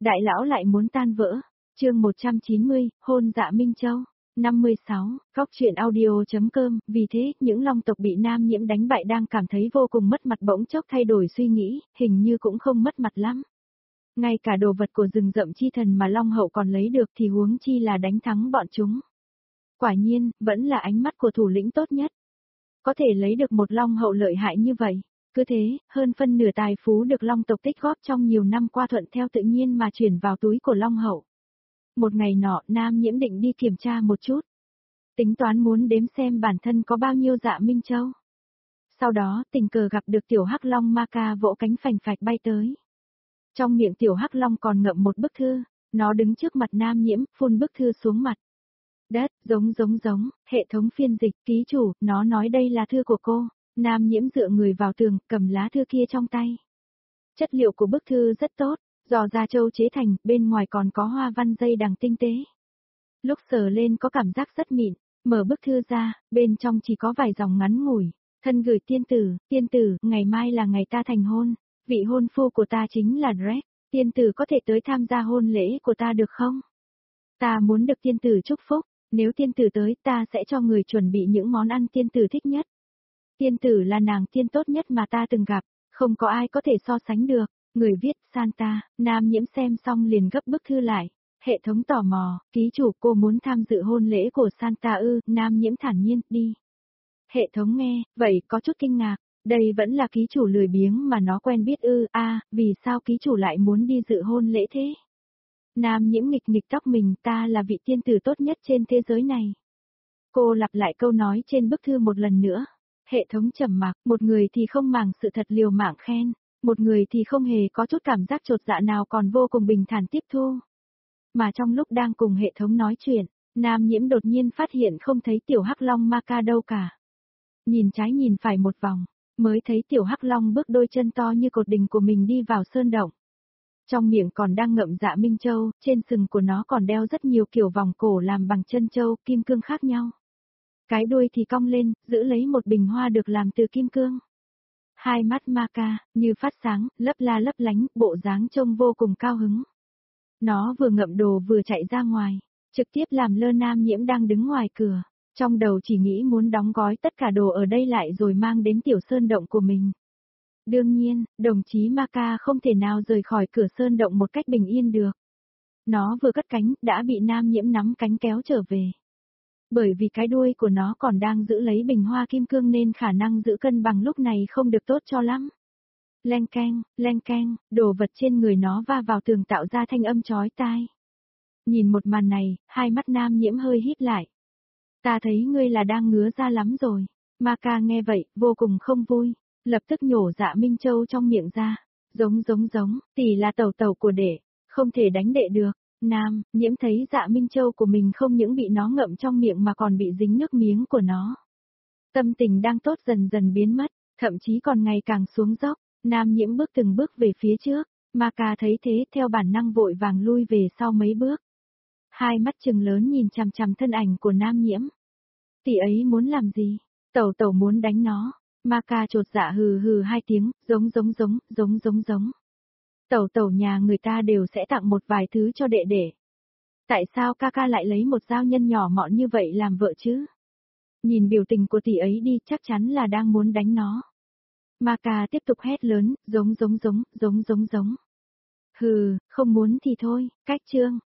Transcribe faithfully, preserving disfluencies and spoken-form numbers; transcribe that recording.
Đại lão lại muốn tan vỡ. Chương một trăm chín mươi, hôn Dạ Minh Châu. năm mươi sáu, góc truyện audio.com, vì thế, những long tộc bị Nam Nhiễm đánh bại đang cảm thấy vô cùng mất mặt, bỗng chốc thay đổi suy nghĩ, hình như cũng không mất mặt lắm. Ngay cả đồ vật của rừng rậm chi thần mà Long Hậu còn lấy được thì huống chi là đánh thắng bọn chúng. Quả nhiên, vẫn là ánh mắt của thủ lĩnh tốt nhất. Có thể lấy được một Long Hậu lợi hại như vậy. Cứ thế, hơn phân nửa tài phú được Long tộc tích góp trong nhiều năm qua thuận theo tự nhiên mà chuyển vào túi của Long Hậu. Một ngày nọ, Nam Nhiễm định đi kiểm tra một chút. Tính toán muốn đếm xem bản thân có bao nhiêu Dạ Minh Châu. Sau đó, tình cờ gặp được tiểu hắc long ma ca vỗ cánh phành phạch bay tới. Trong miệng tiểu hắc long còn ngậm một bức thư, nó đứng trước mặt Nam Nhiễm, phun bức thư xuống mặt. Đất, giống giống giống, hệ thống phiên dịch, ký chủ, nó nói đây là thư của cô. Nam Nhiễm dựa người vào tường, cầm lá thư kia trong tay. Chất liệu của bức thư rất tốt, do da trâu chế thành, bên ngoài còn có hoa văn dây đằng tinh tế. Lúc sờ lên có cảm giác rất mịn, mở bức thư ra, bên trong chỉ có vài dòng ngắn ngủi. Thân gửi tiên tử, tiên tử, ngày mai là ngày ta thành hôn, vị hôn phu của ta chính là Drake, tiên tử có thể tới tham gia hôn lễ của ta được không? Ta muốn được tiên tử chúc phúc, nếu tiên tử tới ta sẽ cho người chuẩn bị những món ăn tiên tử thích nhất. Tiên tử là nàng tiên tốt nhất mà ta từng gặp, không có ai có thể so sánh được. Người viết, Santa. Nam Nhiễm xem xong liền gấp bức thư lại. Hệ thống tò mò, ký chủ, cô muốn tham dự hôn lễ của Santa ư? Nam Nhiễm thản nhiên, đi. Hệ thống nghe, vậy có chút kinh ngạc, đây vẫn là ký chủ lười biếng mà nó quen biết ư? A, à, vì sao ký chủ lại muốn đi dự hôn lễ thế? Nam Nhiễm nghịch nghịch tóc mình, ta là vị tiên tử tốt nhất trên thế giới này. Cô lặp lại câu nói trên bức thư một lần nữa. Hệ thống trầm mặc, một người thì không màng sự thật liều mạng khen, một người thì không hề có chút cảm giác chột dạ nào, còn vô cùng bình thản tiếp thu. Mà trong lúc đang cùng hệ thống nói chuyện, Nam Nhiễm đột nhiên phát hiện không thấy tiểu hắc long ma ca đâu cả. Nhìn trái nhìn phải một vòng, mới thấy tiểu hắc long bước đôi chân to như cột đình của mình đi vào sơn động. Trong miệng còn đang ngậm Dạ Minh Châu, trên sừng của nó còn đeo rất nhiều kiểu vòng cổ làm bằng chân châu, kim cương khác nhau. Cái đuôi thì cong lên, giữ lấy một bình hoa được làm từ kim cương. Hai mắt ma ca, như phát sáng, lấp la lấp lánh, bộ dáng trông vô cùng cao hứng. Nó vừa ngậm đồ vừa chạy ra ngoài, trực tiếp làm lơ Nam Nhiễm đang đứng ngoài cửa. Trong đầu chỉ nghĩ muốn đóng gói tất cả đồ ở đây lại rồi mang đến tiểu sơn động của mình. Đương nhiên, đồng chí ma ca không thể nào rời khỏi cửa sơn động một cách bình yên được. Nó vừa cất cánh, đã bị Nam Nhiễm nắm cánh kéo trở về. Bởi vì cái đuôi của nó còn đang giữ lấy bình hoa kim cương nên khả năng giữ cân bằng lúc này không được tốt cho lắm. Leng keng, leng keng, đồ vật trên người nó va vào tường tạo ra thanh âm chói tai. Nhìn một màn này, hai mắt Nam Nhiễm hơi híp lại. Ta thấy ngươi là đang ngứa ra lắm rồi. Ma ca nghe vậy, vô cùng không vui, lập tức nhổ Dạ Minh Châu trong miệng ra. Giống giống giống, tỷ là tẩu tẩu của đệ, không thể đánh đệ được. Nam Nhiễm thấy Dạ Minh Châu của mình không những bị nó ngậm trong miệng mà còn bị dính nước miếng của nó. Tâm tình đang tốt dần dần biến mất, thậm chí còn ngày càng xuống dốc. Nam Nhiễm bước từng bước về phía trước, Ma ca thấy thế theo bản năng vội vàng lui về sau mấy bước. Hai mắt trừng lớn nhìn chằm chằm thân ảnh của Nam Nhiễm. Tỷ ấy muốn làm gì? Tẩu tẩu muốn đánh nó. Ma ca chột dạ hừ hừ hai tiếng, giống giống giống, giống giống giống. Tẩu tẩu nhà người ta đều sẽ tặng một vài thứ cho đệ đệ. Tại sao ca ca lại lấy một dao nhân nhỏ mọn như vậy làm vợ chứ? Nhìn biểu tình của tỷ ấy đi, chắc chắn là đang muốn đánh nó. Ma ca tiếp tục hét lớn, giống giống giống, giống giống giống. Hừ, không muốn thì thôi, cách chương,